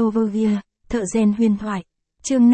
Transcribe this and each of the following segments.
Overview, thợ rèn huyền thoại. Chương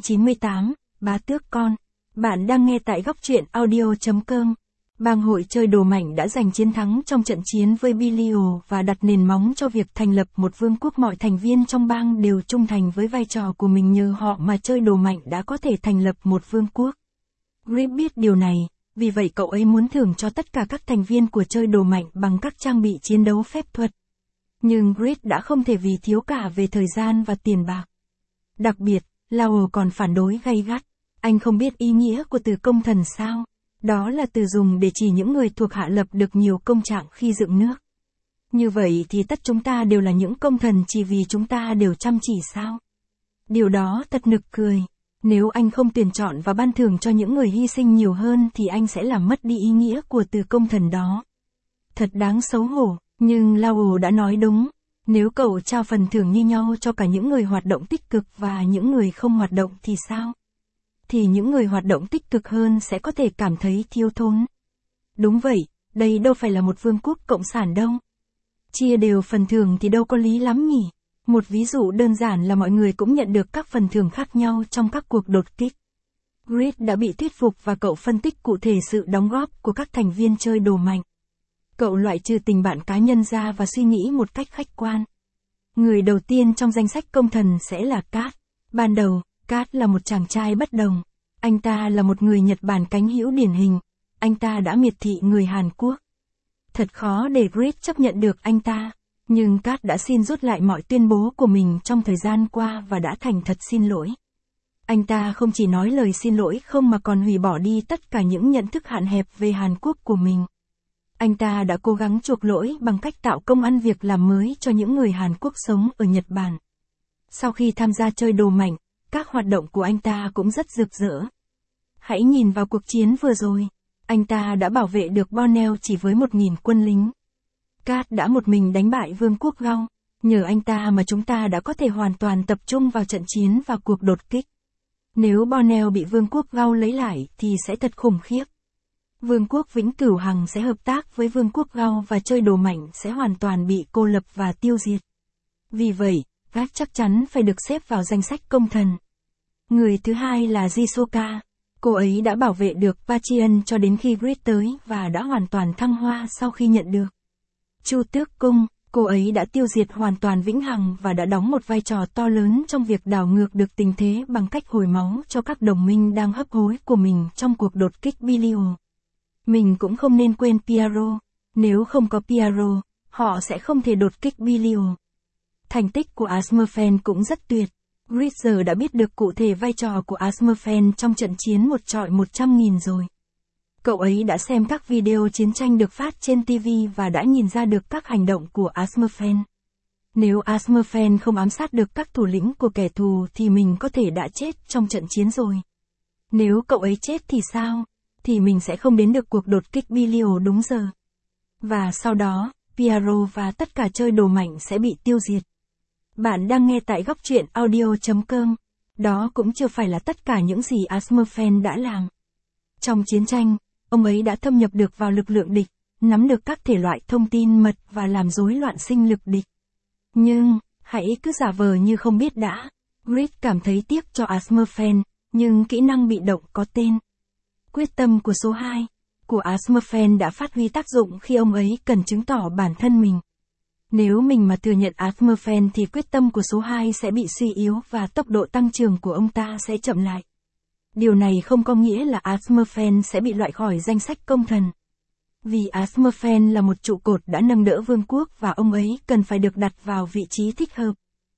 598, bá tước con. Bạn đang nghe tại góc truyện audio.com. Bang hội chơi đồ mảnh đã giành chiến thắng trong trận chiến với Belial và đặt nền móng cho việc thành lập một vương quốc. Mọi thành viên trong bang đều trung thành với vai trò của mình, nhờ họ mà chơi đồ mảnh đã có thể thành lập một vương quốc. Grip biết điều này, vì vậy cậu ấy muốn thưởng cho tất cả các thành viên của chơi đồ mảnh bằng các trang bị chiến đấu phép thuật. Nhưng Grip đã không thể vì thiếu cả về thời gian và tiền bạc. Đặc biệt, Lowell còn phản đối gay gắt. Anh không biết ý nghĩa của từ công thần sao? Đó là từ dùng để chỉ những người thuộc hạ lập được nhiều công trạng khi dựng nước. Như vậy thì tất chúng ta đều là những công thần chỉ vì chúng ta đều chăm chỉ sao? Điều đó thật nực cười. Nếu anh không tuyển chọn và ban thưởng cho những người hy sinh nhiều hơn thì anh sẽ làm mất đi ý nghĩa của từ công thần đó. Thật đáng xấu hổ, nhưng Lowell đã nói đúng. Nếu cậu trao phần thưởng như nhau cho cả những người hoạt động tích cực và những người không hoạt động thì sao? Thì những người hoạt động tích cực hơn sẽ có thể cảm thấy thiếu thốn. Đúng vậy, đây đâu phải là một vương quốc cộng sản đâu. Chia đều phần thưởng thì đâu có lý lắm nhỉ. Một ví dụ đơn giản là mọi người cũng nhận được các phần thưởng khác nhau trong các cuộc đột kích. Grid đã bị thuyết phục và cậu phân tích cụ thể sự đóng góp của các thành viên chơi đồ mạnh. Cậu loại trừ tình bạn cá nhân ra và suy nghĩ một cách khách quan. Người đầu tiên trong danh sách công thần sẽ là Kat. Ban đầu, Kat là một chàng trai bất đồng. Anh ta là một người Nhật Bản cánh hữu điển hình. Anh ta đã miệt thị người Hàn Quốc. Thật khó để Grid chấp nhận được anh ta. Nhưng Kat đã xin rút lại mọi tuyên bố của mình trong thời gian qua và đã thành thật xin lỗi. Anh ta không chỉ nói lời xin lỗi không mà còn hủy bỏ đi tất cả những nhận thức hạn hẹp về Hàn Quốc của mình. Anh ta đã cố gắng chuộc lỗi bằng cách tạo công ăn việc làm mới cho những người Hàn Quốc sống ở Nhật Bản. Sau khi tham gia chơi đồ mảnh, các hoạt động của anh ta cũng rất rực rỡ. Hãy nhìn vào cuộc chiến vừa rồi. Anh ta đã bảo vệ được Borneo chỉ với 1.000 quân lính. Kat đã một mình đánh bại vương quốc Gao. Nhờ anh ta mà chúng ta đã có thể hoàn toàn tập trung vào trận chiến và cuộc đột kích. Nếu Borneo bị vương quốc Gao lấy lại thì sẽ thật khủng khiếp. Vương quốc Vĩnh Cửu Hằng sẽ hợp tác với vương quốc Gao và chơi đồ mảnh sẽ hoàn toàn bị cô lập và tiêu diệt. Vì vậy, Kat chắc chắn phải được xếp vào danh sách công thần. Người thứ hai là Jisoka. Cô ấy đã bảo vệ được Pachian cho đến khi Grid tới và đã hoàn toàn thăng hoa sau khi nhận được Chu Tước Cung. Cô ấy đã tiêu diệt hoàn toàn Vĩnh Hằng và đã đóng một vai trò to lớn trong việc đảo ngược được tình thế bằng cách hồi máu cho các đồng minh đang hấp hối của mình trong cuộc đột kích Belial. Mình cũng không nên quên Piaro. Nếu không có Piaro, họ sẽ không thể đột kích Belial. Thành tích của Asmerfen cũng rất tuyệt. Grid giờ đã biết được cụ thể vai trò của Asmerfen trong trận chiến một trọi 100.000 rồi. Cậu ấy đã xem các video chiến tranh được phát trên TV và đã nhìn ra được các hành động của Asmerfen. Nếu Asmerfen không ám sát được các thủ lĩnh của kẻ thù thì mình có thể đã chết trong trận chiến rồi. Nếu cậu ấy chết thì sao? Thì mình sẽ không đến được cuộc đột kích Belial đúng giờ. Và sau đó, Piaro và tất cả chơi đồ mảnh sẽ bị tiêu diệt. Bạn đang nghe tại góc truyện audio.com. Đó cũng chưa phải là tất cả những gì Asmerfen đã làm. Trong chiến tranh, ông ấy đã thâm nhập được vào lực lượng địch, nắm được các thể loại thông tin mật và làm rối loạn sinh lực địch. Nhưng, hãy cứ giả vờ như không biết đã. Grid cảm thấy tiếc cho Asmerfen, nhưng kỹ năng bị động có tên quyết tâm của số 2 của Asmerfen đã phát huy tác dụng khi ông ấy cần chứng tỏ bản thân mình. Nếu mình mà thừa nhận Asmerfen thì quyết tâm của số 2 sẽ bị suy yếu và tốc độ tăng trưởng của ông ta sẽ chậm lại. Điều này không có nghĩa là Asmerfen sẽ bị loại khỏi danh sách công thần. Vì Asmerfen là một trụ cột đã nâng đỡ vương quốc và ông ấy cần phải được đặt vào vị trí thích hợp.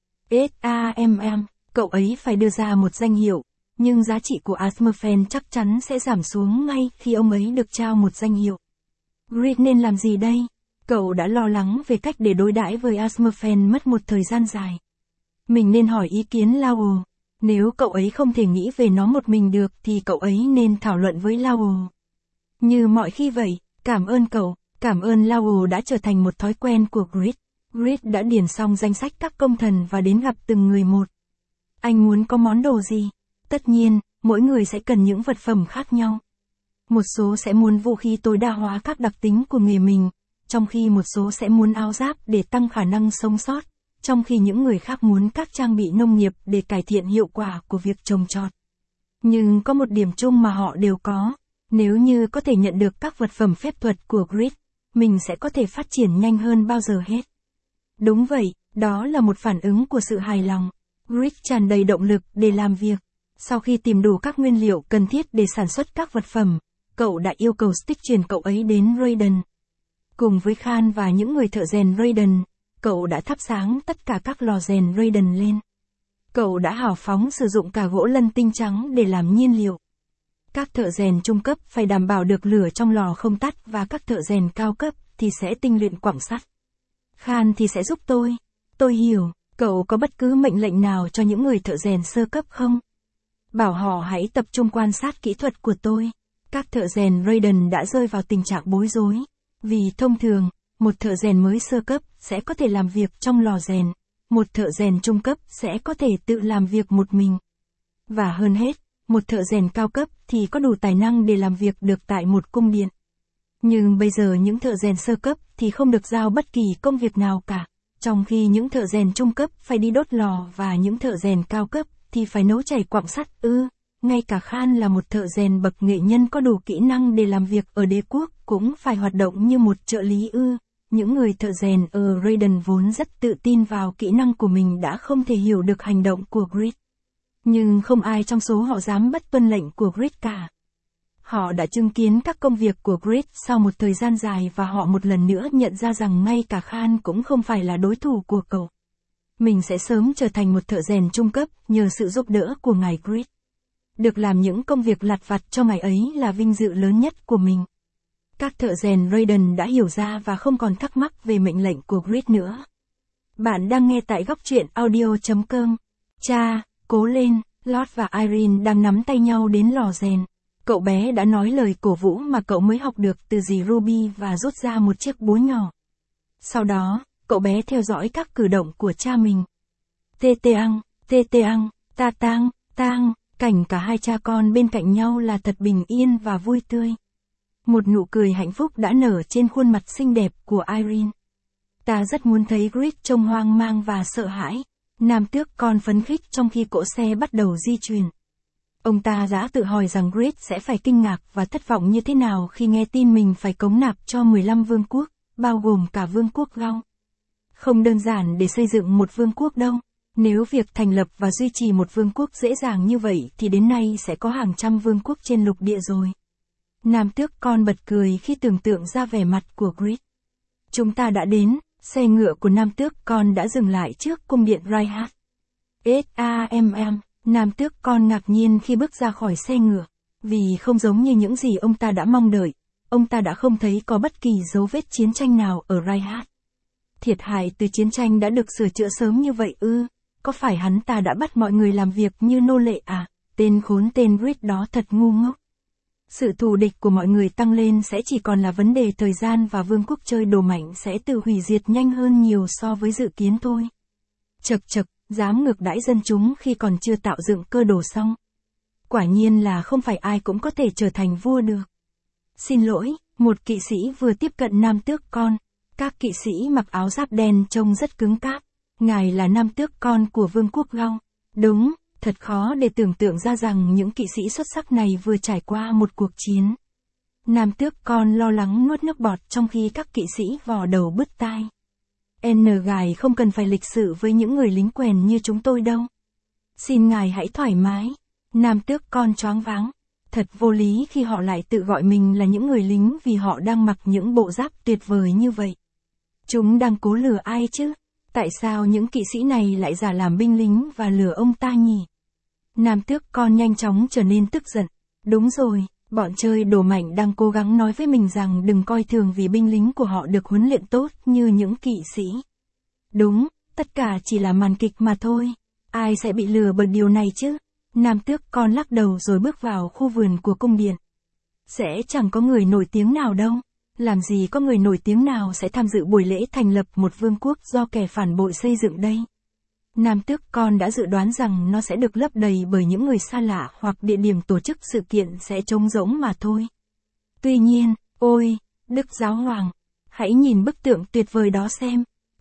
SAMM, cậu ấy phải đưa ra một danh hiệu, nhưng giá trị của Asmerfen chắc chắn sẽ giảm xuống ngay khi ông ấy được trao một danh hiệu. Grid nên làm gì đây? Cậu đã lo lắng về cách để đối đãi với Asmerfen mất một thời gian dài. Mình nên hỏi ý kiến Lowell. Nếu cậu ấy không thể nghĩ về nó một mình được thì cậu ấy nên thảo luận với Lowell. Như mọi khi vậy, cảm ơn cậu, cảm ơn Lowell đã trở thành một thói quen của Grid. Grid đã điền xong danh sách các công thần và đến gặp từng người một. Anh muốn có món đồ gì? Tất nhiên, mỗi người sẽ cần những vật phẩm khác nhau. Một số sẽ muốn vũ khí tối đa hóa các đặc tính của nghề mình, trong khi một số sẽ muốn áo giáp để tăng khả năng sống sót, trong khi những người khác muốn các trang bị nông nghiệp để cải thiện hiệu quả của việc trồng trọt. Nhưng có một điểm chung mà họ đều có, nếu như có thể nhận được các vật phẩm phép thuật của Grid, mình sẽ có thể phát triển nhanh hơn bao giờ hết. Đúng vậy, đó là một phản ứng của sự hài lòng. Grid tràn đầy động lực để làm việc. Sau khi tìm đủ các nguyên liệu cần thiết để sản xuất các vật phẩm, cậu đã yêu cầu Stick chuyển cậu ấy đến Raiden. Cùng với Khan và những người thợ rèn Raiden, cậu đã thắp sáng tất cả các lò rèn Raiden lên. Cậu đã hào phóng sử dụng cả gỗ lân tinh trắng để làm nhiên liệu. Các thợ rèn trung cấp phải đảm bảo được lửa trong lò không tắt và các thợ rèn cao cấp thì sẽ tinh luyện quặng sắt. Khan thì sẽ giúp tôi. Tôi hiểu, cậu có bất cứ mệnh lệnh nào cho những người thợ rèn sơ cấp không? Bảo họ hãy tập trung quan sát kỹ thuật của tôi. Các thợ rèn Raiden đã rơi vào tình trạng bối rối. Vì thông thường, một thợ rèn mới sơ cấp sẽ có thể làm việc trong lò rèn. Một thợ rèn trung cấp sẽ có thể tự làm việc một mình. Và hơn hết, một thợ rèn cao cấp thì có đủ tài năng để làm việc được tại một cung điện. Nhưng bây giờ những thợ rèn sơ cấp thì không được giao bất kỳ công việc nào cả. Trong khi những thợ rèn trung cấp phải đi đốt lò và những thợ rèn cao cấp thì phải nấu chảy quặng sắt ngay cả Khan là một thợ rèn bậc nghệ nhân có đủ kỹ năng để làm việc ở đế quốc cũng phải hoạt động như một trợ lý Những người thợ rèn ở Raiden vốn rất tự tin vào kỹ năng của mình đã không thể hiểu được hành động của Grid. Nhưng không ai trong số họ dám bất tuân lệnh của Grid cả. Họ đã chứng kiến các công việc của Grid sau một thời gian dài và họ một lần nữa nhận ra rằng ngay cả Khan cũng không phải là đối thủ của cậu. Mình sẽ sớm trở thành một thợ rèn trung cấp nhờ sự giúp đỡ của ngài Grid. Được làm những công việc lặt vặt cho ngài ấy là vinh dự lớn nhất của mình. Các thợ rèn Raiden đã hiểu ra và không còn thắc mắc về mệnh lệnh của Grid nữa. Bạn đang nghe tại góc truyện audio.com. Cha, cố lên, Lord và Irene đang nắm tay nhau đến lò rèn. Cậu bé đã nói lời cổ vũ mà cậu mới học được từ dì Ruby và rút ra một chiếc búa nhỏ. Sau đó, cậu bé theo dõi các cử động của cha mình. Tê teang, ta tang, cảnh cả hai cha con bên cạnh nhau là thật bình yên và vui tươi. Một nụ cười hạnh phúc đã nở trên khuôn mặt xinh đẹp của Irene. Ta rất muốn thấy Grid trông hoang mang và sợ hãi. Nam tước con phấn khích trong khi cỗ xe bắt đầu di chuyển. Ông ta đã tự hỏi rằng Grid sẽ phải kinh ngạc và thất vọng như thế nào khi nghe tin mình phải cống nạp cho 15 vương quốc, bao gồm cả vương quốc Gaul. Không đơn giản để xây dựng một vương quốc đâu. Nếu việc thành lập và duy trì một vương quốc dễ dàng như vậy thì đến nay sẽ có hàng trăm vương quốc trên lục địa rồi. Nam tước con bật cười khi tưởng tượng ra vẻ mặt của Grid. Chúng ta đã đến, xe ngựa của nam tước con đã dừng lại trước cung điện Reinhardt. Nam tước con ngạc nhiên khi bước ra khỏi xe ngựa, vì không giống như những gì ông ta đã mong đợi, ông ta đã không thấy có bất kỳ dấu vết chiến tranh nào ở Reinhardt. Thiệt hại từ chiến tranh đã được sửa chữa sớm như vậy có phải hắn ta đã bắt mọi người làm việc như nô lệ à? Tên Grid đó thật ngu ngốc. Sự thù địch của mọi người tăng lên sẽ chỉ còn là vấn đề thời gian và vương quốc chơi đồ mạnh sẽ tự hủy diệt nhanh hơn nhiều so với dự kiến thôi. Chậc, dám ngược đãi dân chúng khi còn chưa tạo dựng cơ đồ xong. Quả nhiên là không phải ai cũng có thể trở thành vua được. Xin lỗi, một kỵ sĩ vừa tiếp cận nam tước con. Các kỵ sĩ mặc áo giáp đen trông rất cứng cáp. Ngài là nam tước con của vương quốc Gaul. Đúng, thật khó để tưởng tượng ra rằng những kỵ sĩ xuất sắc này vừa trải qua một cuộc chiến. Nam tước con lo lắng nuốt nước bọt trong khi các kỵ sĩ vò đầu bứt tai. Ngài không cần phải lịch sự với những người lính quèn như chúng tôi đâu. Xin ngài hãy thoải mái. Nam tước con choáng váng. Thật vô lý khi họ lại tự gọi mình là những người lính vì họ đang mặc những bộ giáp tuyệt vời như vậy. Chúng đang cố lừa ai chứ? Tại sao những kỵ sĩ này lại giả làm binh lính và lừa ông ta nhỉ? Nam tước con nhanh chóng trở nên tức giận. Đúng rồi, bọn chơi đồ mạnh đang cố gắng nói với mình rằng đừng coi thường vì binh lính của họ được huấn luyện tốt như những kỵ sĩ. Đúng, tất cả chỉ là màn kịch mà thôi. Ai sẽ bị lừa bởi điều này chứ? Nam tước con lắc đầu rồi bước vào khu vườn của cung điện. Sẽ chẳng có người nổi tiếng nào đâu. Làm gì có người nổi tiếng nào sẽ tham dự buổi lễ thành lập một vương quốc do kẻ phản bội xây dựng đây? Nam tước con đã dự đoán rằng nó sẽ được lấp đầy bởi những người xa lạ hoặc địa điểm tổ chức sự kiện sẽ trống rỗng mà thôi. Tuy nhiên, ôi, Đức Giáo Hoàng, hãy nhìn bức tượng tuyệt vời đó xem.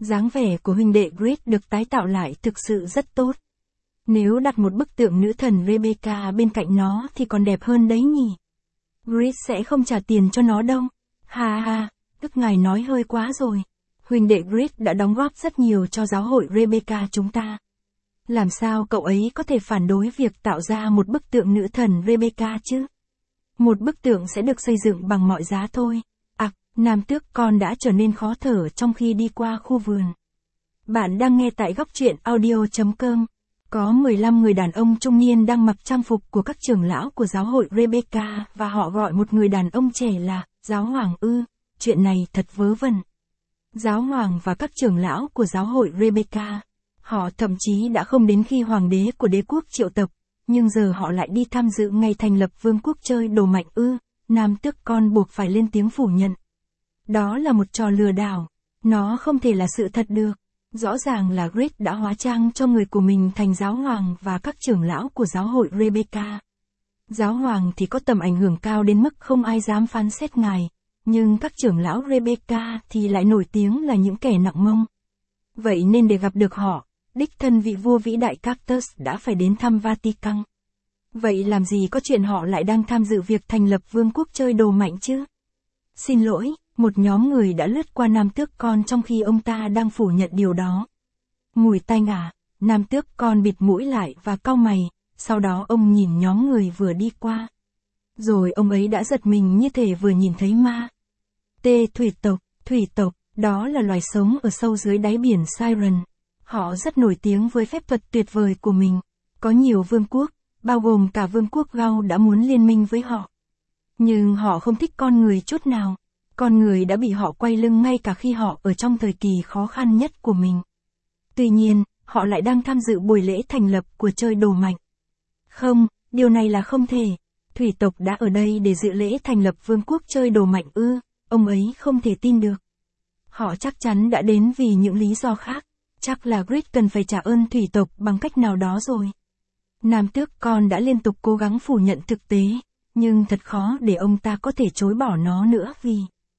Dáng vẻ của huynh đệ Grid được tái tạo lại thực sự rất tốt. Nếu đặt một bức tượng nữ thần Rebecca bên cạnh nó thì còn đẹp hơn đấy nhỉ. Grid sẽ không trả tiền cho nó đâu. Ha ha, Đức ngài nói hơi quá rồi. Huynh đệ Grid đã đóng góp rất nhiều cho giáo hội Rebecca chúng ta. Làm sao cậu ấy có thể phản đối việc tạo ra một bức tượng nữ thần Rebecca chứ? Một bức tượng sẽ được xây dựng bằng mọi giá thôi. Nam tước con đã trở nên khó thở trong khi đi qua khu vườn. Bạn đang nghe tại góc truyện audio.com. Có 15 người đàn ông trung niên đang mặc trang phục của các trưởng lão của giáo hội Rebecca và họ gọi một người đàn ông trẻ là giáo hoàng ư. Chuyện này thật vớ vẩn. Giáo hoàng và các trưởng lão của giáo hội Rebecca, họ thậm chí đã không đến khi hoàng đế của đế quốc triệu tập, nhưng giờ họ lại đi tham dự ngày thành lập vương quốc chơi đồ mạnh ư. Nam tước con buộc phải lên tiếng phủ nhận. Đó là một trò lừa đảo. Nó không thể là sự thật được. Rõ ràng là Grid đã hóa trang cho người của mình thành giáo hoàng và các trưởng lão của giáo hội Rebecca. Giáo hoàng thì có tầm ảnh hưởng cao đến mức không ai dám phán xét ngài, nhưng các trưởng lão Rebecca thì lại nổi tiếng là những kẻ nặng mông. Vậy nên để gặp được họ, đích thân vị vua vĩ đại Cactus đã phải đến thăm Vatican. Vậy làm gì có chuyện họ lại đang tham dự việc thành lập vương quốc chơi đồ mạnh chứ? Xin lỗi. Một nhóm người đã lướt qua nam tước con trong khi ông ta đang phủ nhận điều đó. Mùi tanh à, nam tước con bịt mũi lại và cau mày, sau đó ông nhìn nhóm người vừa đi qua. Rồi ông ấy đã giật mình như thể vừa nhìn thấy ma. Thủy tộc, đó là loài sống ở sâu dưới đáy biển Siren. Họ rất nổi tiếng với phép thuật tuyệt vời của mình. Có nhiều vương quốc, bao gồm cả vương quốc Gau đã muốn liên minh với họ. Nhưng họ không thích con người chút nào. Con người đã bị họ quay lưng ngay cả khi họ ở trong thời kỳ khó khăn nhất của mình. Tuy nhiên, họ lại đang tham dự buổi lễ thành lập của chơi đồ mạnh. Không, điều này là không thể. Thủy tộc đã ở đây để dự lễ thành lập vương quốc chơi đồ mạnh ư, ông ấy không thể tin được. Họ chắc chắn đã đến vì những lý do khác. Chắc là Grid cần phải trả ơn thủy tộc bằng cách nào đó rồi. Nam tước con đã liên tục cố gắng phủ nhận thực tế, nhưng thật khó để ông ta có thể chối bỏ nó nữa vì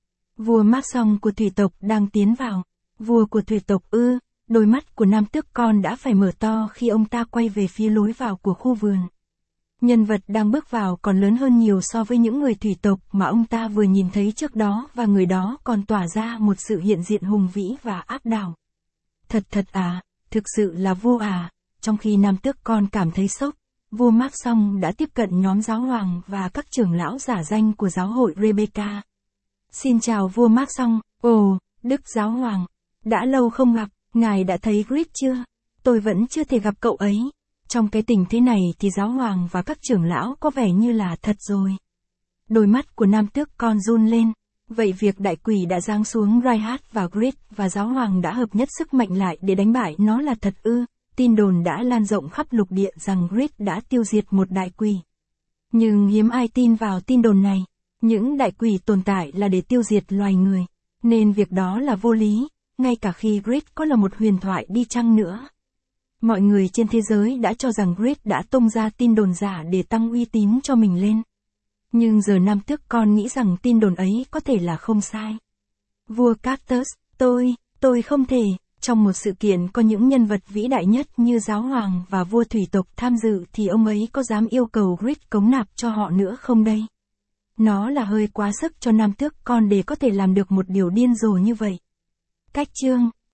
vua Maxong của thủy tộc đang tiến vào. Vua của thủy tộc ư, đôi mắt của nam tước con đã phải mở to khi ông ta quay về phía lối vào của khu vườn. Nhân vật đang bước vào còn lớn hơn nhiều so với những người thủy tộc mà ông ta vừa nhìn thấy trước đó và người đó còn tỏa ra một sự hiện diện hùng vĩ và áp đảo. Thật à, thực sự là vua à, trong khi nam tước con cảm thấy sốc, vua Maxong đã tiếp cận nhóm giáo hoàng và các trưởng lão giả danh của giáo hội Rebecca. Xin chào vua Maxong, ồ, Đức giáo hoàng, đã lâu không gặp, ngài đã thấy Grid chưa? Tôi vẫn chưa thể gặp cậu ấy. Trong cái tình thế này thì giáo hoàng và các trưởng lão có vẻ như là thật rồi. Đôi mắt của nam tước con run lên. Vậy việc đại quỷ đã giáng xuống Reinhardt và Grid và giáo hoàng đã hợp nhất sức mạnh lại để đánh bại nó là thật ư? Tin đồn đã lan rộng khắp lục địa rằng Grid đã tiêu diệt một đại quỷ. Nhưng hiếm ai tin vào tin đồn này. Những đại quỷ tồn tại là để tiêu diệt loài người. Nên việc đó là vô lý, ngay cả khi Grid có là một huyền thoại đi chăng nữa. Mọi người trên thế giới đã cho rằng Grid đã tung ra tin đồn giả để tăng uy tín cho mình lên. Nhưng giờ nam tước con nghĩ rằng tin đồn ấy có thể là không sai. Vua Cactus, tôi không thể. Trong một sự kiện có những nhân vật vĩ đại nhất như giáo hoàng và vua thủy tộc tham dự thì ông ấy có dám yêu cầu Grid cống nạp cho họ nữa không đây? Nó là hơi quá sức cho nam tước con để có thể làm được một điều điên rồ như vậy. Cách chương